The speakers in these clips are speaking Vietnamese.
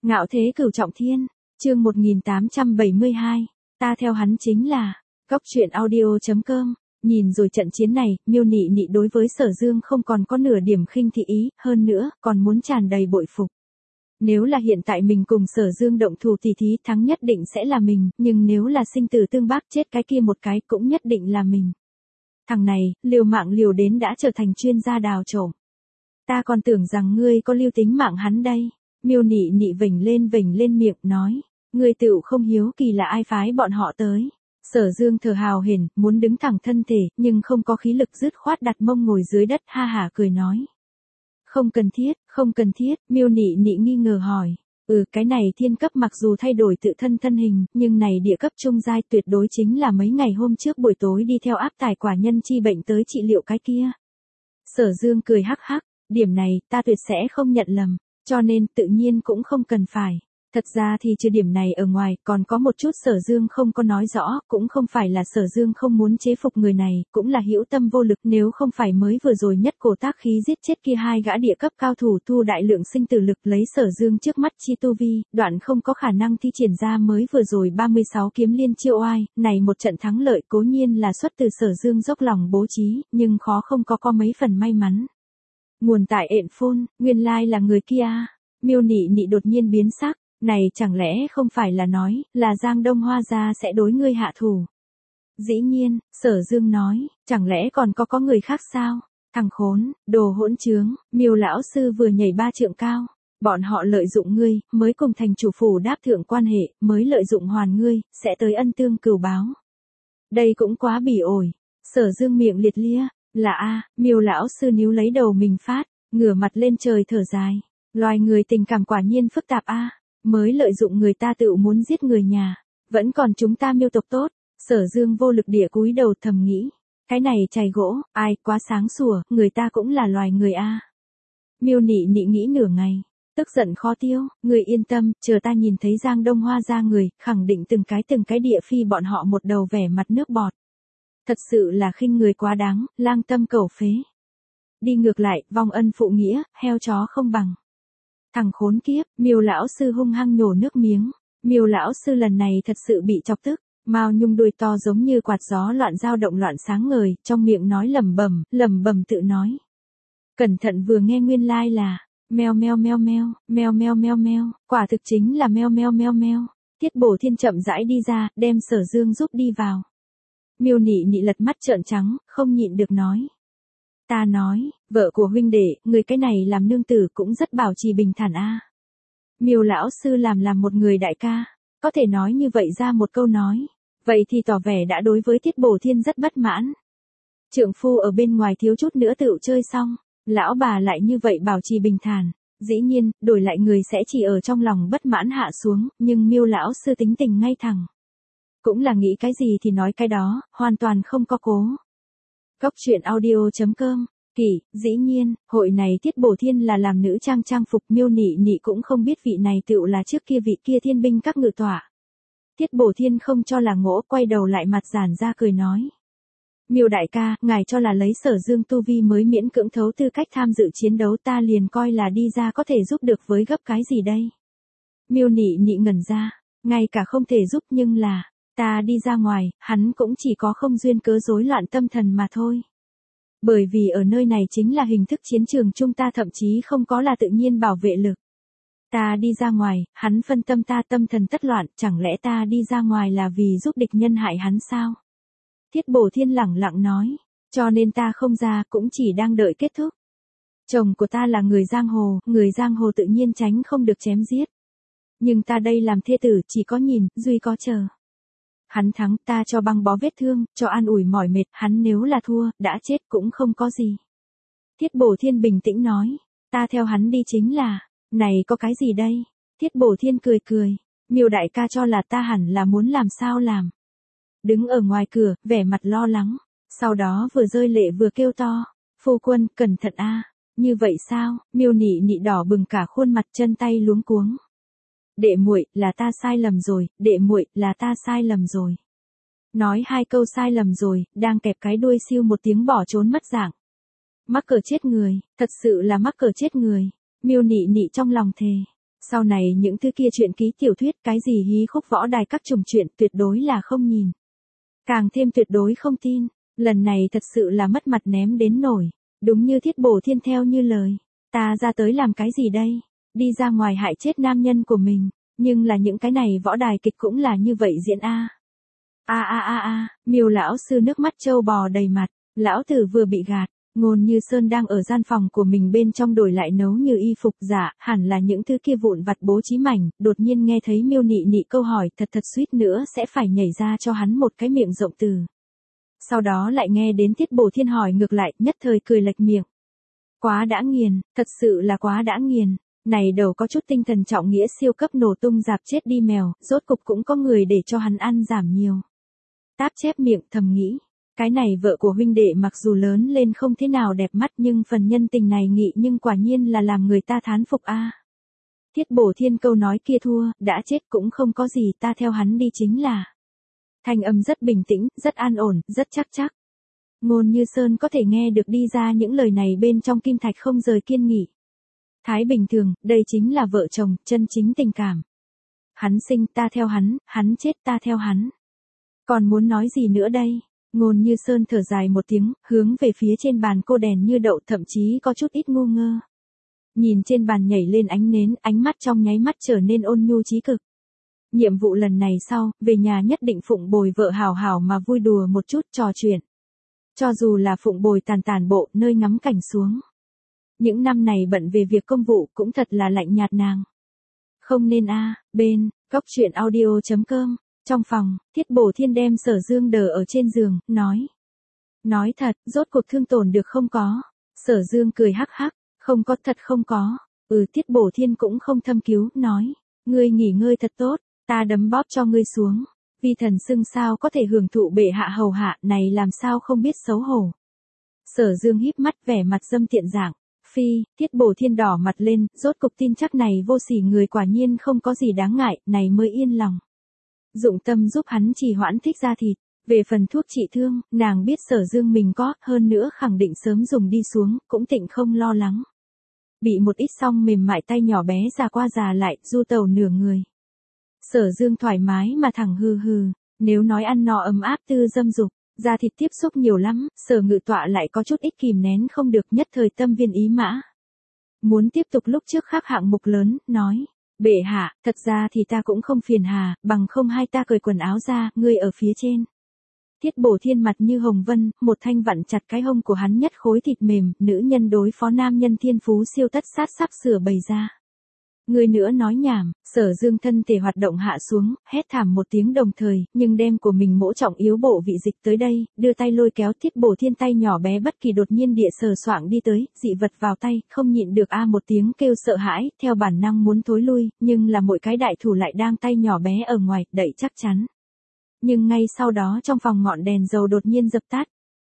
Ngạo thế cửu trọng thiên, chương 1872, ta theo hắn chính là, góc truyện audio.com, nhìn rồi trận chiến này, Miêu Nị Nị đối với Sở Dương không còn có nửa điểm khinh thị ý, hơn nữa, còn muốn tràn đầy bội phục. Nếu là hiện tại mình cùng Sở Dương động thủ thì thí thắng nhất định sẽ là mình, nhưng nếu là sinh tử tương bác chết cái kia một cái cũng nhất định là mình. Thằng này, liều mạng liều đến đã trở thành chuyên gia đào trộm. Ta còn tưởng rằng ngươi có lưu tính mạng hắn đây. Miêu Nị Nị vểnh lên miệng nói, ngươi tựu không hiếu kỳ là ai phái bọn họ tới. Sở Dương thở hào hển, muốn đứng thẳng thân thể, nhưng không có khí lực dứt khoát đặt mông ngồi dưới đất ha hả cười nói. Không cần thiết, Miêu Nị Nị nghi ngờ hỏi. Cái này thiên cấp mặc dù thay đổi tự thân thân hình, nhưng này địa cấp trung giai tuyệt đối chính là mấy ngày hôm trước buổi tối đi theo áp tải quả nhân chi bệnh tới trị liệu cái kia. Sở Dương cười hắc hắc, điểm này ta tuyệt sẽ không nhận lầm. Cho nên tự nhiên cũng không cần phải. Thật ra thì trừ điểm này ở ngoài, còn có một chút Sở Dương không có nói rõ, cũng không phải là Sở Dương không muốn chế phục người này, cũng là hữu tâm vô lực, nếu không phải mới vừa rồi nhất cổ tác khí giết chết kia hai gã địa cấp cao thủ thu đại lượng sinh tử lực lấy Sở Dương trước mắt chi tu vi, đoạn không có khả năng thi triển ra mới vừa rồi 36 kiếm liên chiêu oai, này một trận thắng lợi cố nhiên là xuất từ Sở Dương dốc lòng bố trí, nhưng khó không có mấy phần may mắn. Nguồn tại ện phôn, nguyên lai là người kia. Miêu Nị Nị đột nhiên biến sắc, này chẳng lẽ không phải là nói, là Giang Đông Hoa gia sẽ đối ngươi hạ thủ. Dĩ nhiên, Sở Dương nói, chẳng lẽ còn có người khác sao? Thằng khốn, đồ hỗn trướng, Miêu lão sư vừa nhảy 3 trượng cao. Bọn họ lợi dụng ngươi, mới cùng thành chủ phủ đáp thượng quan hệ, mới lợi dụng hoàn ngươi, sẽ tới ân tương cửu báo. Đây cũng quá bỉ ổi. Sở Dương miệng liệt lia. Là Miêu lão sư níu lấy đầu mình phát, ngửa mặt lên trời thở dài. Loài người tình cảm quả nhiên phức tạp mới lợi dụng người ta tự muốn giết người nhà, vẫn còn chúng ta Miêu tộc tốt. Sở Dương vô lực địa cúi đầu thầm nghĩ, cái này chày gỗ, ai quá sáng sủa, người ta cũng là loài người Miêu Nị Nị nghĩ nửa ngày, tức giận khó tiêu, người yên tâm, chờ ta nhìn thấy Giang Đông Hoa ra người, khẳng định từng cái địa phi bọn họ một đầu vẻ mặt nước bọt. Thật sự là khinh người quá đáng, lang tâm cẩu phế. Đi ngược lại, vong ân phụ nghĩa, heo chó không bằng. Thằng khốn kiếp, Miêu lão sư hung hăng nhổ nước miếng. Miêu lão sư lần này thật sự bị chọc tức, mao nhung đuôi to giống như quạt gió loạn dao động loạn sáng ngời, trong miệng nói lẩm bẩm tự nói. Cẩn thận vừa nghe nguyên lai là, meo, quả thực chính là meo. Tiết Bổ Thiên chậm rãi đi ra, đem Sở Dương giúp đi vào. Miêu Nị Nị lật mắt trợn trắng, không nhịn được nói. Ta nói, vợ của huynh đệ, người cái này làm nương tử cũng rất bảo trì bình thản Miêu lão sư làm một người đại ca, có thể nói như vậy ra một câu nói, vậy thì tỏ vẻ đã đối với Tiết Bổ Thiên rất bất mãn. Trượng phu ở bên ngoài thiếu chút nữa tựu chơi xong, lão bà lại như vậy bảo trì bình thản, dĩ nhiên, đổi lại người sẽ chỉ ở trong lòng bất mãn hạ xuống, nhưng Miêu lão sư tính tình ngay thẳng. Cũng là nghĩ cái gì thì nói cái đó, hoàn toàn không có cố. Góc truyện audio.com, dĩ nhiên, hội này Tiết Bổ Thiên là làm nữ trang phục, Miêu Nị Nị cũng không biết vị này tựu là trước kia vị kia thiên binh các ngự tọa. Tiết Bổ Thiên không cho là ngỗ, quay đầu lại mặt giản ra cười nói. Miêu đại ca, ngài cho là lấy Sở Dương tu vi mới miễn cưỡng thấu tư cách tham dự chiến đấu, ta liền coi là đi ra có thể giúp được với gấp cái gì đây. Miêu Nị Nị ngẩn ra, ngay cả không thể giúp nhưng là, ta đi ra ngoài, hắn cũng chỉ có không duyên cớ rối loạn tâm thần mà thôi. Bởi vì ở nơi này chính là hình thức chiến trường chúng ta thậm chí không có là tự nhiên bảo vệ lực. Ta đi ra ngoài, hắn phân tâm ta tâm thần tất loạn, chẳng lẽ ta đi ra ngoài là vì giúp địch nhân hại hắn sao? Tiết Bổ Thiên lẳng lặng nói, cho nên ta không ra cũng chỉ đang đợi kết thúc. Chồng của ta là người giang hồ tự nhiên tránh không được chém giết. Nhưng ta đây làm thê tử chỉ có nhìn, duy có chờ. Hắn thắng ta cho băng bó vết thương, cho an ủi mỏi mệt, hắn nếu là thua, đã chết cũng không có gì. Tiết Bổ Thiên bình tĩnh nói, ta theo hắn đi chính là, này có cái gì đây? Tiết Bổ Thiên cười, Miêu đại ca cho là ta hẳn là muốn làm sao làm. Đứng ở ngoài cửa, vẻ mặt lo lắng, sau đó vừa rơi lệ vừa kêu to, phu quân, cẩn thận như vậy sao? Miêu Nị Nị đỏ bừng cả khuôn mặt, chân tay luống cuống. Đệ muội, là ta sai lầm rồi, đệ muội, là ta sai lầm rồi. Nói 2 câu sai lầm rồi, đang kẹp cái đuôi siêu một tiếng bỏ trốn mất dạng. Mắc cỡ chết người, thật sự là mắc cỡ chết người. Miêu Nị Nị trong lòng thề, Sau này những thứ kia truyện ký tiểu thuyết cái gì hí khúc võ đài các chủng chuyện tuyệt đối là không nhìn. Càng thêm tuyệt đối không tin, lần này thật sự là mất mặt ném đến nổi, đúng như Thiết Bổ Thiên theo như lời. Ta ra tới làm cái gì đây? Đi ra ngoài hại chết nam nhân của mình, nhưng là những cái này võ đài kịch cũng là như vậy diễn a. Miêu lão sư nước mắt trâu bò đầy mặt, lão tử vừa bị gạt. Ngôn Như Sơn đang ở gian phòng của mình bên trong đổi lại nấu như y phục giả, hẳn là những thứ kia vụn vặt bố trí mảnh, đột nhiên nghe thấy Miêu Nị Nị câu hỏi thật suýt nữa sẽ phải nhảy ra cho hắn một cái miệng rộng từ. Sau đó lại nghe đến Thiết Bổ Thiên hỏi ngược lại, nhất thời cười lệch miệng. Quá đã nghiền, thật sự là quá đã nghiền, này đầu có chút tinh thần trọng nghĩa siêu cấp nổ tung dạp chết đi mèo, rốt cục cũng có người để cho hắn ăn giảm nhiều. Táp chép miệng thầm nghĩ. Cái này vợ của huynh đệ mặc dù lớn lên không thế nào đẹp mắt nhưng phần nhân tình này nghị nhưng quả nhiên là làm người ta thán phục a. Thiết Bổ Thiên câu nói kia thua, đã chết cũng không có gì, ta theo hắn đi chính là. Thanh âm rất bình tĩnh, rất an ổn, rất chắc. Ngôn Như Sơn có thể nghe được đi ra những lời này bên trong kim thạch không rời kiên nghị. Thái bình thường, đây chính là vợ chồng, chân chính tình cảm. Hắn sinh ta theo hắn chết ta theo hắn. Còn muốn nói gì nữa đây? Ngôn Như Sơn thở dài một tiếng, hướng về phía trên bàn cô đèn như đậu, thậm chí có chút ít ngu ngơ. Nhìn trên bàn nhảy lên ánh nến, ánh mắt trong nháy mắt trở nên ôn nhu chí cực. Nhiệm vụ lần này sau, về nhà nhất định phụng bồi vợ hảo hảo mà vui đùa một chút trò chuyện. Cho dù là phụng bồi tàn bộ nơi ngắm cảnh xuống. Những năm này bận về việc công vụ cũng thật là lạnh nhạt nàng. Không nên bên, góc truyện audio.com. Trong phòng, Thiết Bổ Thiên đem Sở Dương đờ ở trên giường, nói. Nói thật, rốt cuộc thương tổn được không có. Sở Dương cười hắc hắc, không có thật không có. Thiết Bổ Thiên cũng không thâm cứu, nói. Ngươi nghỉ ngơi thật tốt, ta đấm bóp cho ngươi xuống. Vi thần xưng sao có thể hưởng thụ bệ hạ hầu hạ này làm sao không biết xấu hổ. Sở Dương híp mắt vẻ mặt dâm tiện dạng. Thiết Bổ Thiên đỏ mặt lên, rốt cục tin chắc này vô sỉ người quả nhiên không có gì đáng ngại, này mới yên lòng. Dụng tâm giúp hắn trì hoãn thích ra thịt. Về phần thuốc trị thương, nàng biết Sở Dương mình có, hơn nữa khẳng định sớm dùng đi xuống, cũng tịnh không lo lắng. Bị một ít song mềm mại tay nhỏ bé già qua già lại, du tàu nửa người. Sở Dương thoải mái mà thẳng hừ, nếu nói ăn no ấm áp tư dâm dục, da thịt tiếp xúc nhiều lắm, Sở Ngự Tọa lại có chút ít kìm nén không được, nhất thời tâm viên ý mã. Muốn tiếp tục lúc trước khác hạng mục lớn, nói. Bệ hạ, thật ra thì ta cũng không phiền hà, bằng không hai ta cởi quần áo ra, ngươi ở phía trên. Thiết Bổ Thiên mặt như hồng vân, một thanh vặn chặt cái hông của hắn nhất khối thịt mềm, nữ nhân đối phó nam nhân thiên phú siêu tất sát sắp sửa bày ra. Ngươi nữa nói nhảm, Sở Dương thân thể hoạt động hạ xuống, hét thảm một tiếng đồng thời, nhưng đem của mình mỗ trọng yếu bộ vị dịch tới đây, đưa tay lôi kéo Thiết Bổ Thiên tay nhỏ bé bất kỳ đột nhiên địa sờ soạng đi tới, dị vật vào tay, không nhịn được một tiếng kêu sợ hãi, theo bản năng muốn thối lui, nhưng là mỗi cái đại thủ lại đang tay nhỏ bé ở ngoài, đẩy chắc chắn. Nhưng ngay sau đó trong phòng ngọn đèn dầu đột nhiên dập tắt.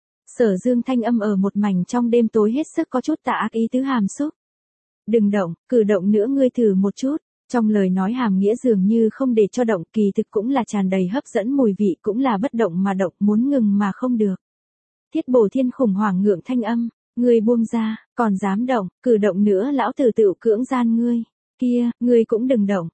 Sở Dương thanh âm ở một mảnh trong đêm tối hết sức có chút tà ác ý tứ hàm xúc. Đừng động, cử động nữa ngươi thử một chút. Trong lời nói hàm nghĩa dường như không để cho động, kỳ thực cũng là tràn đầy hấp dẫn mùi vị, cũng là bất động mà động, muốn ngừng mà không được. Thiết Bổ Thiên khủng hoảng ngượng thanh âm, ngươi buông ra, còn dám động, cử động nữa lão tử tự cưỡng gian ngươi. Kia, ngươi cũng đừng động,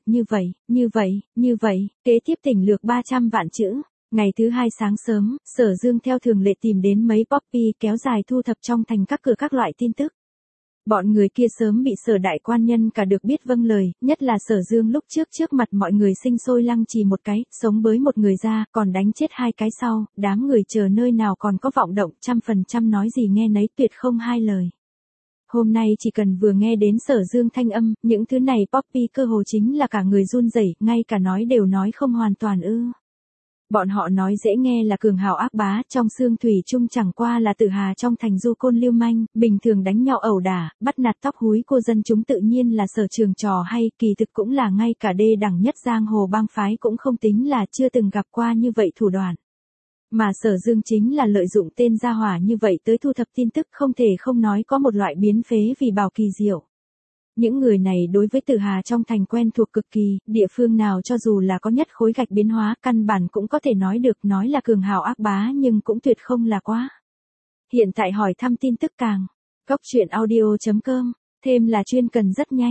như vậy, kế tiếp tỉnh lược 300 vạn chữ. Ngày thứ hai sáng sớm, Sở Dương theo thường lệ tìm đến mấy poppy kéo dài thu thập trong thành các cửa các loại tin tức. Bọn người kia sớm bị Sở đại quan nhân cả được biết vâng lời, nhất là Sở Dương lúc trước mặt mọi người sinh sôi lăng trì một cái, sống bới một người ra, còn đánh chết hai cái sau, đám người chờ nơi nào còn có vọng động, 100% nói gì nghe nấy tuyệt không hai lời. Hôm nay chỉ cần vừa nghe đến Sở Dương thanh âm, những thứ này poppy cơ hồ chính là cả người run rẩy, ngay cả nói đều nói không hoàn toàn Bọn họ nói dễ nghe là cường hào ác bá, trong xương thủy chung chẳng qua là tử hà trong thành du côn lưu manh, bình thường đánh nhau ẩu đả, bắt nạt tóc húi cô dân chúng tự nhiên là sở trường trò hay, kỳ thực cũng là ngay cả đê đẳng nhất giang hồ bang phái cũng không tính là chưa từng gặp qua như vậy thủ đoạn. Mà Sở Dương chính là lợi dụng tên gia hỏa như vậy tới thu thập tin tức, không thể không nói có một loại biến phế vì bảo kỳ diệu. Những người này đối với Tử Hà trong thành quen thuộc cực kỳ, địa phương nào cho dù là có nhất khối gạch biến hóa, căn bản cũng có thể nói được, nói là cường hào ác bá nhưng cũng tuyệt không là quá. Hiện tại hỏi thăm tin tức càng. Góc truyện audio.com, thêm là chuyên cần rất nhanh.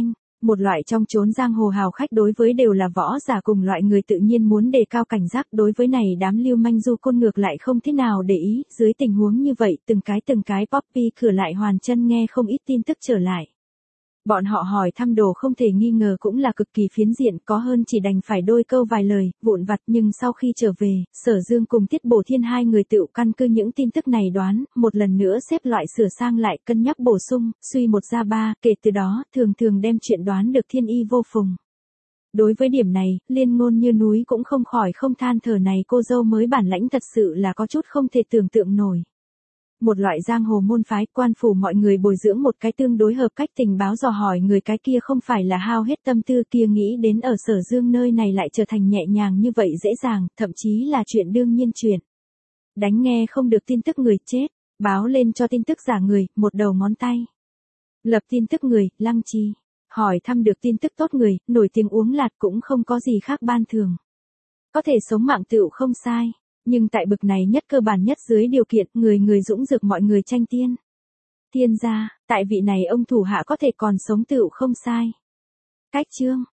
Một loại trong chốn giang hồ hào khách đối với đều là võ giả cùng loại người tự nhiên muốn đề cao cảnh giác, đối với này đám lưu manh du côn ngược lại không thế nào để ý, dưới tình huống như vậy từng cái Poppy cửa lại hoàn chân nghe không ít tin tức trở lại. Bọn họ hỏi thăm đồ không thể nghi ngờ cũng là cực kỳ phiến diện, có hơn chỉ đành phải đôi câu vài lời, vụn vặt, nhưng sau khi trở về, Sở Dương cùng Tiết Bổ Thiên hai người tự căn cứ những tin tức này đoán, một lần nữa xếp loại sửa sang lại, cân nhắc bổ sung, suy một ra ba, kể từ đó, thường đem chuyện đoán được thiên y vô phùng. Đối với điểm này, Liên Ngôn như núi cũng không khỏi không than thở, này cô dâu mới bản lãnh thật sự là có chút không thể tưởng tượng nổi. Một loại giang hồ môn phái, quan phủ mọi người bồi dưỡng một cái tương đối hợp cách tình báo dò hỏi người cái kia không phải là hao hết tâm tư kia, nghĩ đến ở Sở Dương nơi này lại trở thành nhẹ nhàng như vậy dễ dàng, thậm chí là chuyện đương nhiên chuyện. Đánh nghe không được tin tức người chết, báo lên cho tin tức giả người, một đầu ngón tay. Lập tin tức người, lăng trì. Hỏi thăm được tin tức tốt người, nổi tiếng uống lạt cũng không có gì khác ban thường. Có thể sống mạng tựu không sai. Nhưng tại bực này nhất cơ bản nhất dưới điều kiện người dũng dược mọi người tranh tiên. Tiên gia, tại vị này ông thủ hạ có thể còn sống tựu không sai. Cách chương.